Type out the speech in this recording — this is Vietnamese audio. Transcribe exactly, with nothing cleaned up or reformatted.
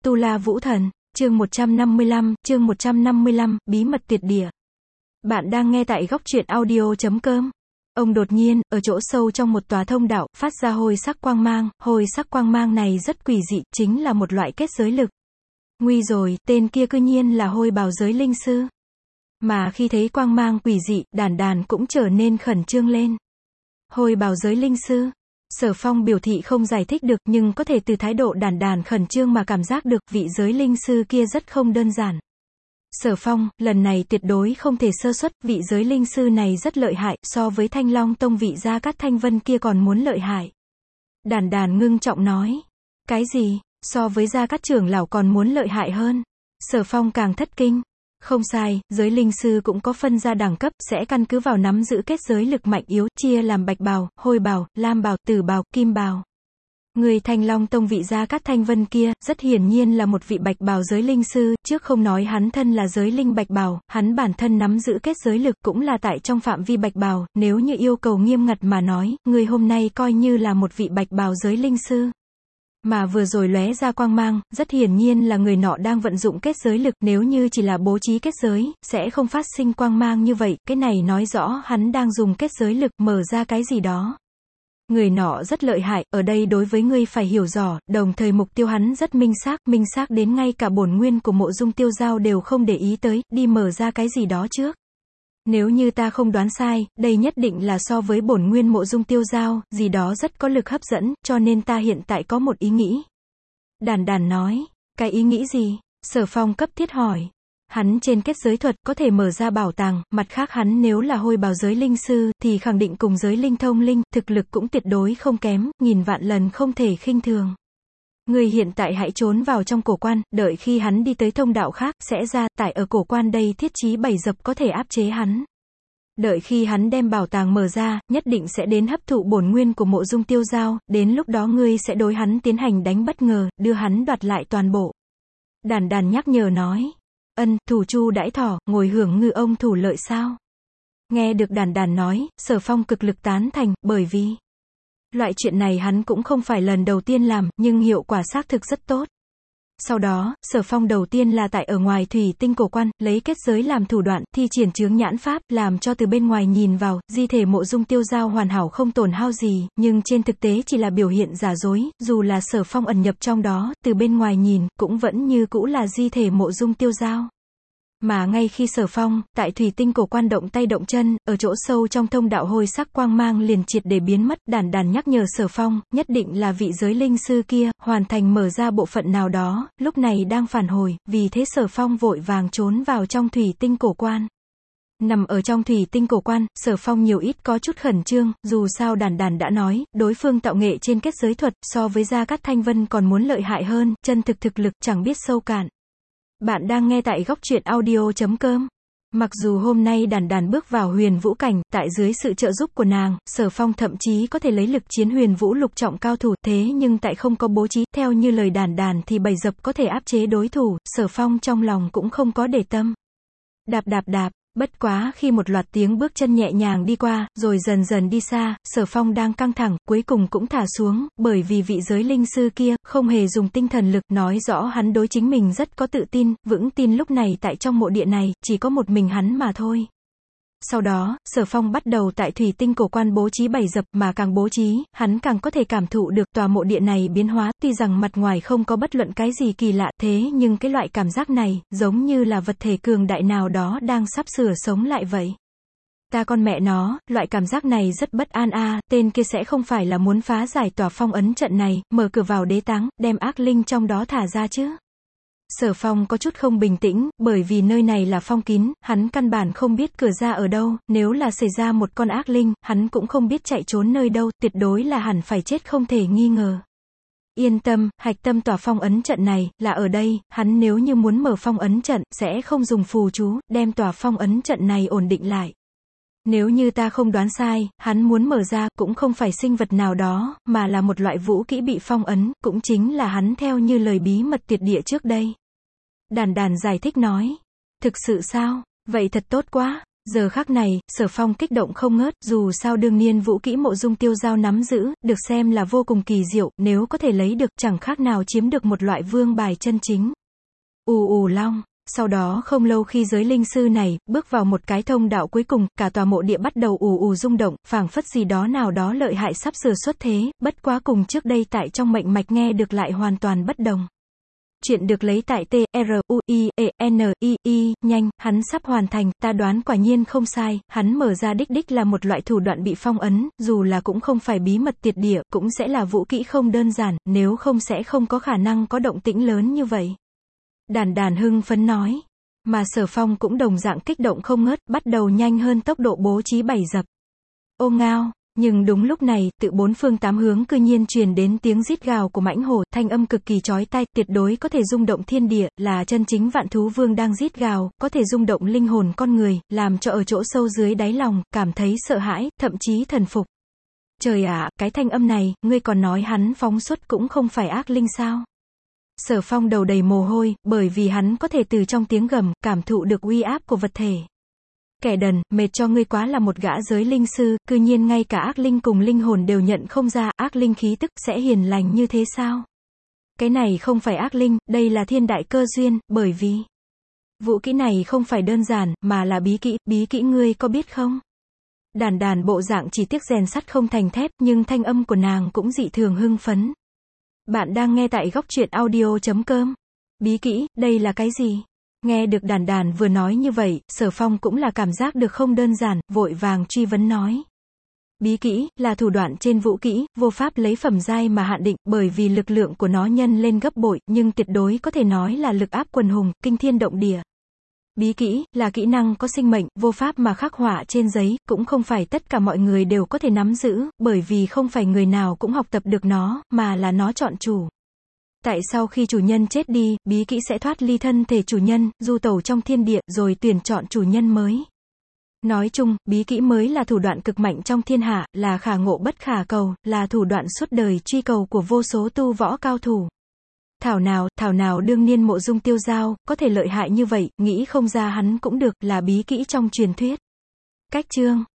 Tu La Vũ Thần, chương một trăm năm mươi lăm, chương một trăm năm mươi lăm, bí mật tuyệt địa. Bạn đang nghe tại góc truyện audio chấm com. Ông đột nhiên, ở chỗ sâu trong một tòa thông đạo, phát ra hồi sắc quang mang, hồi sắc quang mang này rất quỷ dị, chính là một loại kết giới lực. Nguy rồi, tên kia cư nhiên là Hôi Bào Giới Linh Sư. Mà khi thấy quang mang quỷ dị, Đàn Đàn cũng trở nên khẩn trương lên. Hôi Bào Giới Linh Sư. Sở Phong biểu thị không giải thích được, nhưng có thể từ thái độ Đàn Đàn khẩn trương mà cảm giác được vị giới linh sư kia rất không đơn giản. Sở Phong, lần này tuyệt đối không thể sơ suất, vị giới linh sư này rất lợi hại, so với Thanh Long Tông vị Gia Cát Thanh Vân kia còn muốn lợi hại. Đàn Đàn ngưng trọng nói. Cái gì? So với Gia Cát trưởng lão còn muốn lợi hại hơn? Sở Phong càng thất kinh. Không sai, giới linh sư cũng có phân ra đẳng cấp, sẽ căn cứ vào nắm giữ kết giới lực mạnh yếu, chia làm bạch bào, hôi bào, lam bào, tử bào, kim bào. Người Thanh Long Tông vị Gia Cát Thanh Vân kia, rất hiển nhiên là một vị bạch bào giới linh sư, trước không nói hắn thân là giới linh bạch bào, hắn bản thân nắm giữ kết giới lực cũng là tại trong phạm vi bạch bào, nếu như yêu cầu nghiêm ngặt mà nói, người hôm nay coi như là một vị bạch bào giới linh sư. Mà vừa rồi lóe ra quang mang, rất hiển nhiên là người nọ đang vận dụng kết giới lực, nếu như chỉ là bố trí kết giới, sẽ không phát sinh quang mang như vậy, cái này nói rõ hắn đang dùng kết giới lực mở ra cái gì đó. Người nọ rất lợi hại, ở đây đối với ngươi phải hiểu rõ, đồng thời mục tiêu hắn rất minh xác, minh xác đến ngay cả bổn nguyên của Mộ Dung Tiêu Giao đều không để ý tới, đi mở ra cái gì đó trước. Nếu như ta không đoán sai, đây nhất định là so với bổn nguyên Mộ Dung Tiêu Giao, gì đó rất có lực hấp dẫn, cho nên ta hiện tại có một ý nghĩ. Đàn Đàn nói, cái ý nghĩ gì? Sở Phong cấp thiết hỏi. Hắn trên kết giới thuật có thể mở ra bảo tàng, mặt khác hắn nếu là Hôi Bào Giới Linh Sư, thì khẳng định cùng giới linh thông linh, thực lực cũng tuyệt đối không kém, nghìn vạn lần không thể khinh thường. Người hiện tại hãy trốn vào trong cổ quan, đợi khi hắn đi tới thông đạo khác, sẽ ra, tại ở cổ quan đây thiết trí bảy dập có thể áp chế hắn. Đợi khi hắn đem bảo tàng mở ra, nhất định sẽ đến hấp thụ bổn nguyên của Mộ Dung Tiêu Giao, đến lúc đó ngươi sẽ đối hắn tiến hành đánh bất ngờ, đưa hắn đoạt lại toàn bộ. Đàn Đàn nhắc nhở nói. Ân, thủ chu đãi thỏ, ngồi hưởng ngư ông thủ lợi sao? Nghe được Đàn Đàn nói, Sở Phong cực lực tán thành, bởi vì loại chuyện này hắn cũng không phải lần đầu tiên làm, nhưng hiệu quả xác thực rất tốt. Sau đó, Sở Phong đầu tiên là tại ở ngoài thủy tinh cổ quan, lấy kết giới làm thủ đoạn, thi triển chướng nhãn pháp, làm cho từ bên ngoài nhìn vào, di thể Mộ Dung Tiêu Giao hoàn hảo không tổn hao gì, nhưng trên thực tế chỉ là biểu hiện giả dối, dù là Sở Phong ẩn nhập trong đó, từ bên ngoài nhìn, cũng vẫn như cũ là di thể Mộ Dung Tiêu Giao. Mà ngay khi Sở Phong, tại thủy tinh cổ quan động tay động chân, ở chỗ sâu trong thông đạo hồi sắc quang mang liền triệt để biến mất, Đàn Đàn nhắc nhở Sở Phong, nhất định là vị giới linh sư kia, hoàn thành mở ra bộ phận nào đó, lúc này đang phản hồi, vì thế Sở Phong vội vàng trốn vào trong thủy tinh cổ quan. Nằm ở trong thủy tinh cổ quan, Sở Phong nhiều ít có chút khẩn trương, dù sao Đàn Đàn đã nói, đối phương tạo nghệ trên kết giới thuật, so với Gia Cát Thanh Vân còn muốn lợi hại hơn, chân thực thực lực, chẳng biết sâu cạn. Bạn đang nghe tại góc truyện audio chấm com. Mặc dù hôm nay Đàn Đàn bước vào huyền vũ cảnh, tại dưới sự trợ giúp của nàng, Sở Phong thậm chí có thể lấy lực chiến huyền vũ lục trọng cao thủ, thế nhưng tại không có bố trí, theo như lời Đàn Đàn thì bảy dập có thể áp chế đối thủ, Sở Phong trong lòng cũng không có để tâm. Đạp đạp đạp. Bất quá khi một loạt tiếng bước chân nhẹ nhàng đi qua, rồi dần dần đi xa, Sở Phong đang căng thẳng, cuối cùng cũng thả xuống, bởi vì vị giới linh sư kia, không hề dùng tinh thần lực, nói rõ hắn đối chính mình rất có tự tin, vững tin lúc này tại trong mộ địa này, chỉ có một mình hắn mà thôi. Sau đó, Sở Phong bắt đầu tại thủy tinh cổ quan bố trí bảy dập, mà càng bố trí, hắn càng có thể cảm thụ được tòa mộ địa này biến hóa, tuy rằng mặt ngoài không có bất luận cái gì kỳ lạ, thế nhưng cái loại cảm giác này, giống như là vật thể cường đại nào đó đang sắp sửa sống lại vậy. Ta con mẹ nó, loại cảm giác này rất bất an a, à, tên kia sẽ không phải là muốn phá giải tòa phong ấn trận này, mở cửa vào đế táng, đem ác linh trong đó thả ra chứ. Sở Phong có chút không bình tĩnh, bởi vì nơi này là phong kín, hắn căn bản không biết cửa ra ở đâu, nếu là xảy ra một con ác linh, hắn cũng không biết chạy trốn nơi đâu, tuyệt đối là hẳn phải chết không thể nghi ngờ. Yên tâm, hạch tâm tòa phong ấn trận này, là ở đây, hắn nếu như muốn mở phong ấn trận, sẽ không dùng phù chú, đem tòa phong ấn trận này ổn định lại. Nếu như ta không đoán sai, hắn muốn mở ra, cũng không phải sinh vật nào đó, mà là một loại vũ kỹ bị phong ấn, cũng chính là hắn theo như lời bí mật tuyệt địa trước đây. Đàn Đàn giải thích nói. Thực sự sao? Vậy thật tốt quá. Giờ khắc này, Sở Phong kích động không ngớt, dù sao đương niên vũ kỹ mộ dung tiêu dao nắm giữ, được xem là vô cùng kỳ diệu, nếu có thể lấy được, chẳng khác nào chiếm được một loại vương bài chân chính. Ù ù long. Sau đó không lâu khi giới linh sư này, bước vào một cái thông đạo cuối cùng, cả tòa mộ địa bắt đầu ù ù rung động, phảng phất gì đó nào đó lợi hại sắp sửa xuất thế, bất quá cùng trước đây tại trong mệnh mạch nghe được lại hoàn toàn bất đồng. Chuyện được lấy tại T R U I E N I I, nhanh, hắn sắp hoàn thành, ta đoán quả nhiên không sai, hắn mở ra đích đích là một loại thủ đoạn bị phong ấn, dù là cũng không phải bí mật tiệt địa, cũng sẽ là vũ kỹ không đơn giản, nếu không sẽ không có khả năng có động tĩnh lớn như vậy. Đàn đàn hưng phấn nói, mà Sở Phong cũng đồng dạng kích động không ngớt, bắt đầu nhanh hơn tốc độ bố trí bảy dập. Ô ngao, nhưng đúng lúc này, tự bốn phương tám hướng cư nhiên truyền đến tiếng rít gào của mãnh hổ, thanh âm cực kỳ chói tai, tuyệt đối có thể rung động thiên địa, là chân chính vạn thú vương đang rít gào, có thể rung động linh hồn con người, làm cho ở chỗ sâu dưới đáy lòng, cảm thấy sợ hãi, thậm chí thần phục. Trời ạ, cái thanh âm này, ngươi còn nói hắn phóng xuất cũng không phải ác linh sao? Sở Phong đầu đầy mồ hôi, bởi vì hắn có thể từ trong tiếng gầm, cảm thụ được uy áp của vật thể. Kẻ đần, mệt cho ngươi quá, là một gã giới linh sư, cư nhiên ngay cả ác linh cùng linh hồn đều nhận không ra, ác linh khí tức sẽ hiền lành như thế sao? Cái này không phải ác linh, đây là thiên đại cơ duyên, bởi vì vũ kỹ này không phải đơn giản, mà là bí kỹ, bí kỹ ngươi có biết không? Đàn đàn bộ dạng chỉ tiếc rèn sắt không thành thép, nhưng thanh âm của nàng cũng dị thường hưng phấn. Bạn đang nghe tại góc truyện audio chấm com. Bí kỹ, đây là cái gì? Nghe được đàn đàn vừa nói như vậy, Sở Phong cũng là cảm giác được không đơn giản, vội vàng truy vấn nói. Bí kỹ, là thủ đoạn trên vũ kỹ, vô pháp lấy phẩm giai mà hạn định, bởi vì lực lượng của nó nhân lên gấp bội, nhưng tuyệt đối có thể nói là lực áp quần hùng, kinh thiên động địa. Bí kỹ, là kỹ năng có sinh mệnh, vô pháp mà khắc họa trên giấy, cũng không phải tất cả mọi người đều có thể nắm giữ, bởi vì không phải người nào cũng học tập được nó, mà là nó chọn chủ. Tại sau khi chủ nhân chết đi, bí kỹ sẽ thoát ly thân thể chủ nhân, du tẩu trong thiên địa, rồi tuyển chọn chủ nhân mới. Nói chung, bí kỹ mới là thủ đoạn cực mạnh trong thiên hạ, là khả ngộ bất khả cầu, là thủ đoạn suốt đời truy cầu của vô số tu võ cao thủ. Thảo nào, thảo nào đương niên mộ dung tiêu dao, có thể lợi hại như vậy, nghĩ không ra hắn cũng được, là bí kỹ trong truyền thuyết. Cách chương.